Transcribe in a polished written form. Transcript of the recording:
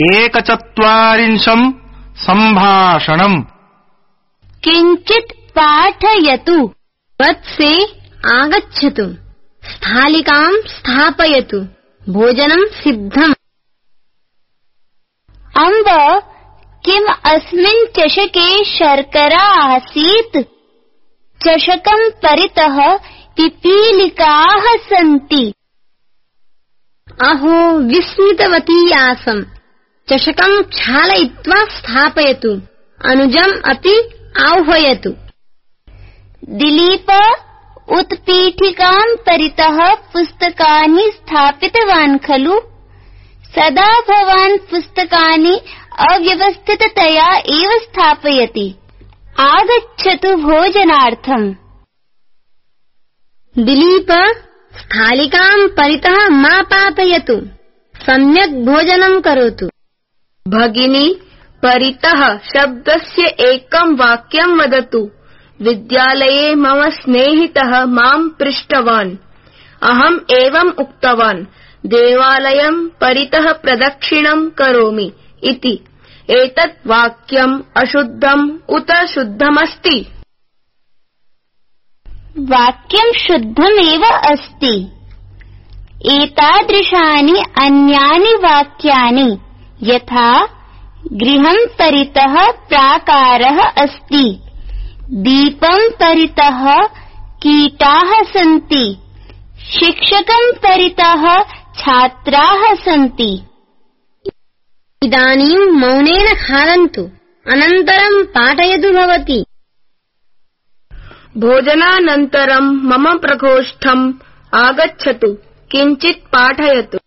एकचत्वारिंशं सम्भाषणम्। किञ्चित् पाठयतु। वत्से आगच्छतु। स्थालिकां स्थापयतु। भोजनं सिद्धम्। अम्ब, किम् अस्मिन् चषके शर्करा आसीत्? चषकं परितः पिपीलिकाः सन्ति। अहो, विस्मितवती आसम्। चषकं क्षालयित्वा स्थापयतु। अनुजम् अपि आह्वयतु। दिलीप, उत्पीठिकां परितः पुस्तकानि स्थापितवान् खलु? सदा भवान् पुस्तकानि अव्यवस्थिततया एव स्थापयति। आगच्छतु भोजनार्थम्। दिलीप, स्थालिकां परितः मा पातयतु। सम्यक् भोजनं करोतु। भगिनी, परितः शब्दस्य एकं वाक्यं वदतु। विद्यालये मम स्नेहितः मां पृष्टवान्। अहम् एवम् उक्तवान्, देवालयं परितः प्रदक्षिणं करोमि इति। एतत् वाक्यम् अशुद्धम् उत शुद्धमस्ति? वाक्यं शुद्धमेव अस्ति। एतादृशानि अन्यानि वाक्यानि यथा गृहं परितः प्राकारः अस्ति, दीपं परितः कीटाः सन्ति, शिक्षकं परितः छात्राः सन्ति। इदानीं मौनेन खादन्तु, अनन्तरं पाठयतु भवती। भोजनानन्तरं मम प्रकोष्ठम् आगच्छतु, किञ्चित् पाठयतु।